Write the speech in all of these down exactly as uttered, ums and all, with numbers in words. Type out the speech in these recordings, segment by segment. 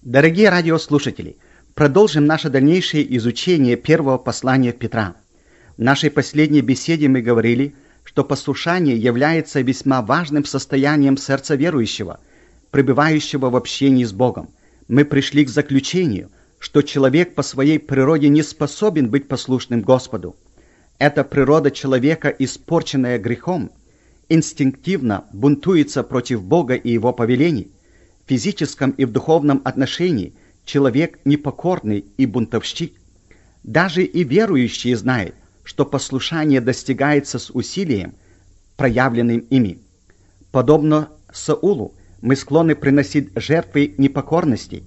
Дорогие радиослушатели, продолжим наше дальнейшее изучение первого послания Петра. В нашей последней беседе мы говорили, что послушание является весьма важным состоянием сердца верующего, пребывающего в общении с Богом. Мы пришли к заключению, что человек по своей природе не способен быть послушным Господу. Эта природа человека, испорченная грехом, инстинктивно бунтуется против Бога и Его повелений. В физическом и в духовном отношении человек непокорный и бунтовщик. Даже и верующие знают, что послушание достигается с усилием, проявленным ими. Подобно Саулу, мы склонны приносить жертвы непокорности,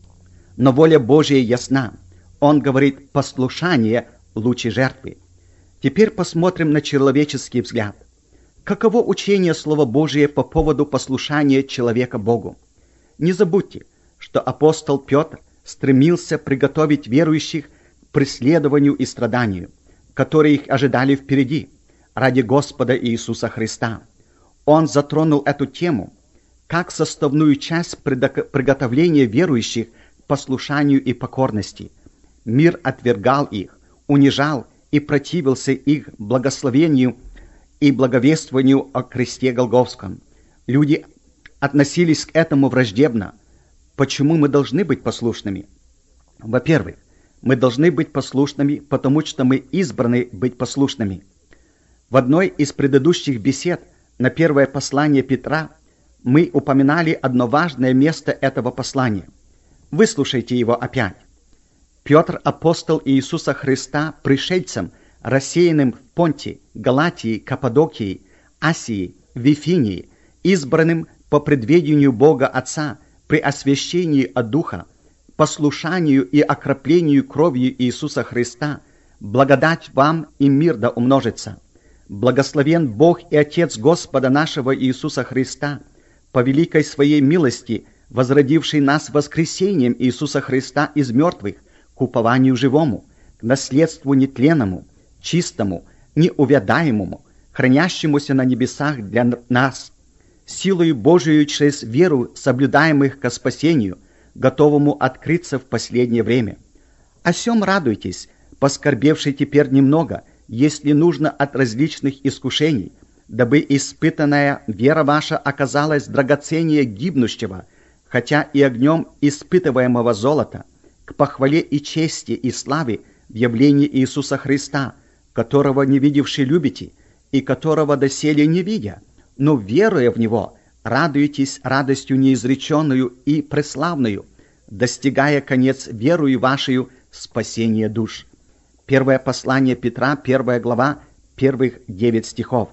но воля Божия ясна. Он говорит: послушание лучше жертвы. Теперь посмотрим на человеческий взгляд. Каково учение Слова Божия по поводу послушания человека Богу? Не забудьте, что апостол Петр стремился приготовить верующих к преследованию и страданию, которые их ожидали впереди, ради Господа Иисуса Христа. Он затронул эту тему как составную часть приготовления верующих к послушанию и покорности. Мир отвергал их, унижал и противился их благословению и благовествованию о кресте Голгофском. Люди относились к этому враждебно. Почему мы должны быть послушными? Во-первых, мы должны быть послушными, потому что мы избраны быть послушными. В одной из предыдущих бесед на первое послание Петра мы упоминали одно важное место этого послания. Выслушайте его опять. Петр, апостол Иисуса Христа, пришельцем, рассеянным в Понте, Галатии, Каппадокии, Асии, Вифинии, избранным по предведению Бога Отца при освящении от Духа, послушанию и окроплению кровью Иисуса Христа, благодать вам и мир да умножится. Благословен Бог и Отец Господа нашего Иисуса Христа, по великой своей милости, возродивший нас воскресением Иисуса Христа из мертвых, к упованию живому, к наследству нетленному, чистому, неувядаемому, хранящемуся на небесах для нас, силою Божию через веру соблюдаемых ко спасению, готовому открыться в последнее время. О сем радуйтесь, поскорбевший теперь немного, если нужно от различных искушений, дабы испытанная вера ваша оказалась драгоценнее гибнущего, хотя и огнем испытываемого золота, к похвале и чести и славе в явлении Иисуса Христа, которого не видевши любите, и которого доселе не видя, но веруя в Него, радуйтесь радостью неизреченную и преславную, достигая конец верою вашею спасения душ. Первое послание Петра, первая глава, первых девять стихов.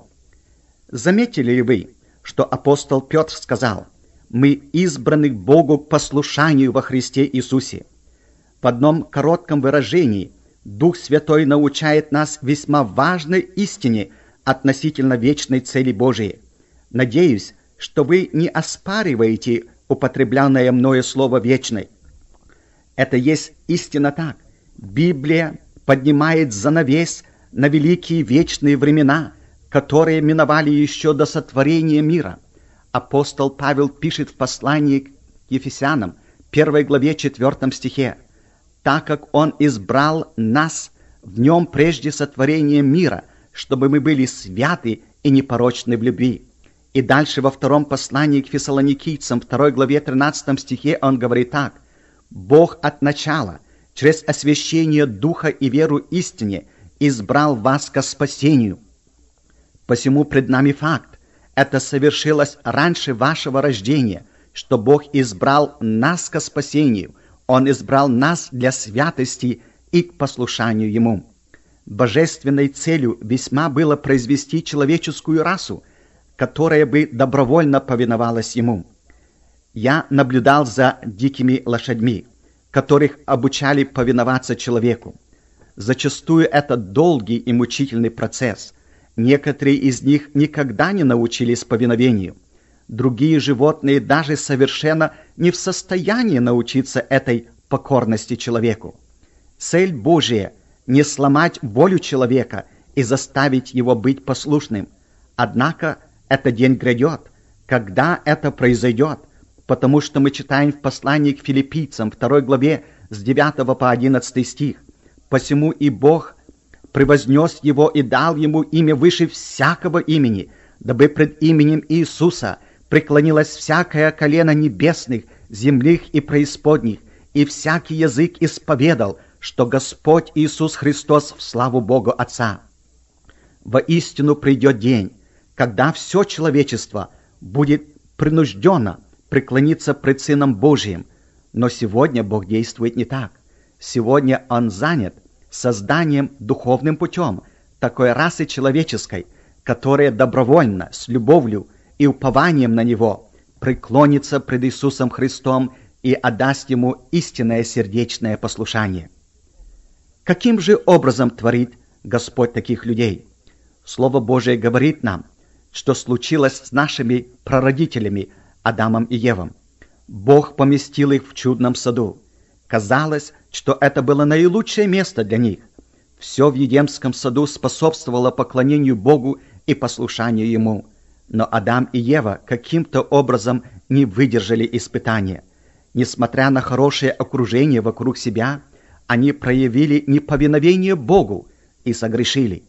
Заметили ли вы, что апостол Петр сказал: «Мы избраны к Богу к послушанию во Христе Иисусе»? В одном коротком выражении Дух Святой научает нас весьма важной истине относительно вечной цели Божией. Надеюсь, что вы не оспариваете употребленное мною слово «вечной». Это есть истина так. Библия поднимает занавес на великие вечные времена, которые миновали еще до сотворения мира. Апостол Павел пишет в послании к Ефесянам, первой главе, четвертом стихе: «Так как Он избрал нас в Нем прежде сотворения мира, чтобы мы были святы и непорочны в любви». И дальше во втором послании к Фессалоникийцам, второй главе, тринадцатом стихе, он говорит так: «Бог от начала, через освящение Духа и веру истине, избрал вас ко спасению». Посему пред нами факт: это совершилось раньше вашего рождения, что Бог избрал нас ко спасению. Он избрал нас для святости и к послушанию Ему. Божественной целью весьма было произвести человеческую расу, которая бы добровольно повиновалась Ему. Я наблюдал за дикими лошадьми, которых обучали повиноваться человеку. Зачастую это долгий и мучительный процесс. Некоторые из них никогда не научились повиновению. Другие животные даже совершенно не в состоянии научиться этой покорности человеку. Цель Божия – не сломать волю человека и заставить его быть послушным. Однако этот день грядет. Когда это произойдет, потому что мы читаем в послании к филиппийцам, второй главе, с девятого по одиннадцатый стих. «Посему и Бог превознес его и дал ему имя выше всякого имени, дабы пред именем Иисуса преклонилось всякое колено небесных, земных и преисподних, и всякий язык исповедал, что Господь Иисус Христос в славу Богу Отца. Воистину придет день, когда все человечество будет принуждено преклониться пред Сыном Божиим, но сегодня Бог действует не так. Сегодня Он занят созданием духовным путем такой расы человеческой, которая добровольно, с любовью и упованием на Него преклонится пред Иисусом Христом и отдаст Ему истинное сердечное послушание. Каким же образом творит Господь таких людей? Слово Божие говорит нам, что случилось с нашими прародителями Адамом и Евом. Бог поместил их в чудном саду. Казалось, что это было наилучшее место для них. Все в Едемском саду способствовало поклонению Богу и послушанию Ему. Но Адам и Ева каким-то образом не выдержали испытания. Несмотря на хорошее окружение вокруг себя, они проявили неповиновение Богу и согрешили.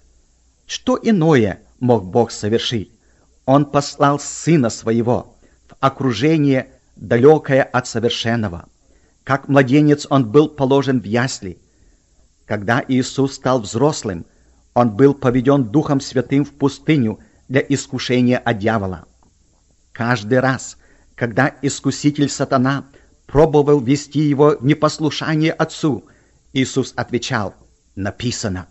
Что иное мог Бог совершить? Он послал Сына Своего в окружение, далекое от совершенного. Как младенец Он был положен в ясли. Когда Иисус стал взрослым, Он был поведен Духом Святым в пустыню для искушения от дьявола. Каждый раз, когда искуситель сатана пробовал вести его в непослушание Отцу, Иисус отвечал: «Написано».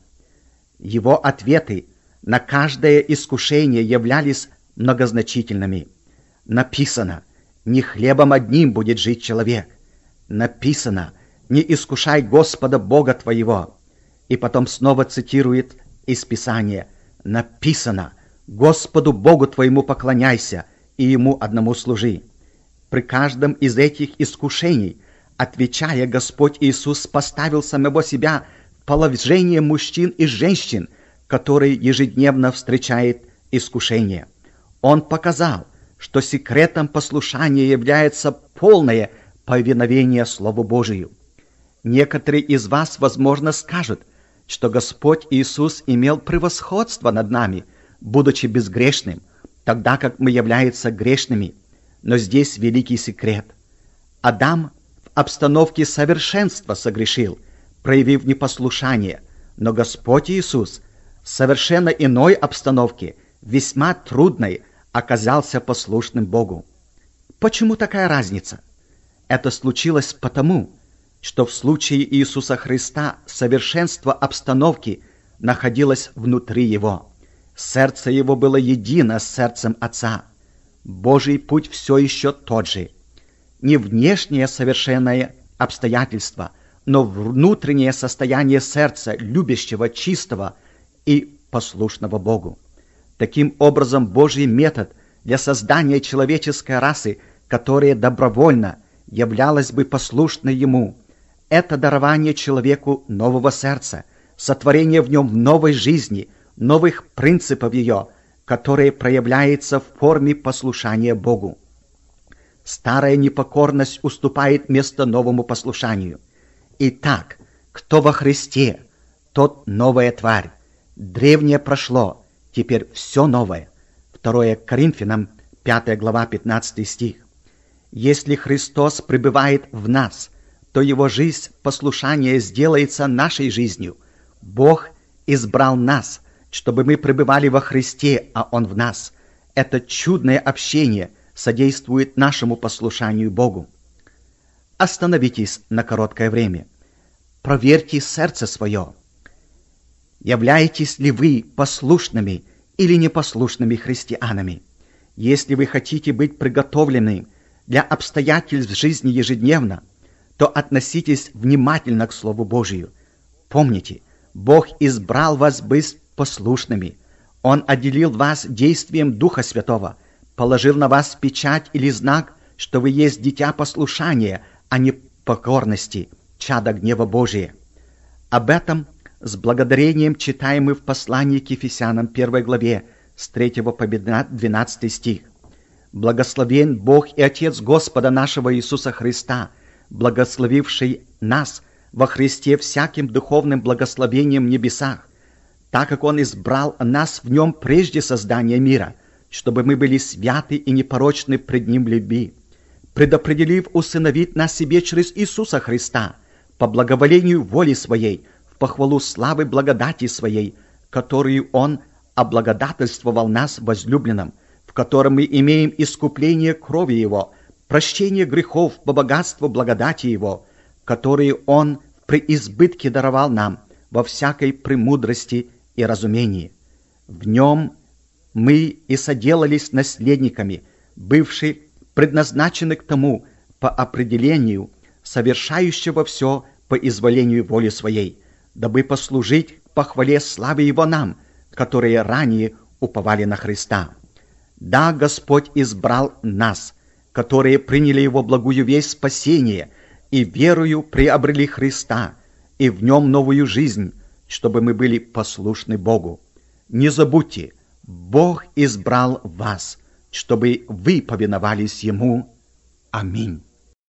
Его ответы на каждое искушение являлись многозначительными. Написано: «Не хлебом одним будет жить человек». Написано: «Не искушай Господа Бога твоего». И потом снова цитирует из Писания: «Написано: Господу Богу твоему поклоняйся и Ему одному служи». При каждом из этих искушений, отвечая, Господь Иисус поставил самого себя в положение мужчин и женщин, которые ежедневно встречают искушение. Он показал, что секретом послушания является полное повиновение Слову Божию. Некоторые из вас, возможно, скажут, что Господь Иисус имел превосходство над нами, будучи безгрешным, тогда как мы являемся грешными. Но здесь великий секрет. Адам в обстановке совершенства согрешил, проявив непослушание, но Господь Иисус в совершенно иной обстановке, весьма трудной, оказался послушным Богу. Почему такая разница? Это случилось потому, что в случае Иисуса Христа совершенство обстановки находилось внутри Его. Сердце Его было едино с сердцем Отца. Божий путь все еще тот же. Не внешнее совершенное обстоятельство, но внутреннее состояние сердца, любящего, чистого и послушного Богу. Таким образом, Божий метод для создания человеческой расы, которая добровольно являлась бы послушной Ему, это дарование человеку нового сердца, сотворение в нем новой жизни, новых принципов ее, которые проявляются в форме послушания Богу. Старая непокорность уступает место новому послушанию. Итак, кто во Христе, тот новая тварь. Древнее прошло, теперь все новое. второе Коринфянам, пятая глава, пятнадцатый стих. Если Христос пребывает в нас, то Его жизнь послушания сделается нашей жизнью. Бог избрал нас, чтобы мы пребывали во Христе, а Он в нас. Это чудное общение содействует нашему послушанию Богу. Остановитесь на короткое время. Проверьте сердце свое. Являетесь ли вы послушными или непослушными христианами? Если вы хотите быть приготовлены для обстоятельств жизни ежедневно, то относитесь внимательно к Слову Божию. Помните, Бог избрал вас быть послушными. Он отделил вас действием Духа Святого, положил на вас печать или знак, что вы есть дитя послушания, а не покорности, чадо гнева Божия. Об этом с благодарением читаем мы в послании к Ефесянам первой главе с третьего по двенадцатый стих. Благословен Бог и Отец Господа нашего Иисуса Христа, благословивший нас во Христе всяким духовным благословением в небесах, так как Он избрал нас в Нем прежде создания мира, чтобы мы были святы и непорочны пред Ним в любви, предопределив усыновить нас себе через Иисуса Христа, по благоволению воли Своей, в похвалу славы благодати Своей, которую Он облагодательствовал нас возлюбленным, в котором мы имеем искупление крови Его, прощение грехов по богатству благодати Его, которые Он в преизбытке даровал нам во всякой премудрости и разумении. В Нем мы и соделались наследниками, бывшие предназначены к тому по определению, совершающего все по изволению воли Своей, дабы послужить к похвале славы Его нам, которые ранее уповали на Христа. Да, Господь избрал нас, которые приняли Его благую весть спасения и верою приобрели Христа, и в Нем новую жизнь, чтобы мы были послушны Богу. Не забудьте, Бог избрал вас, чтобы вы повиновались Ему. Аминь.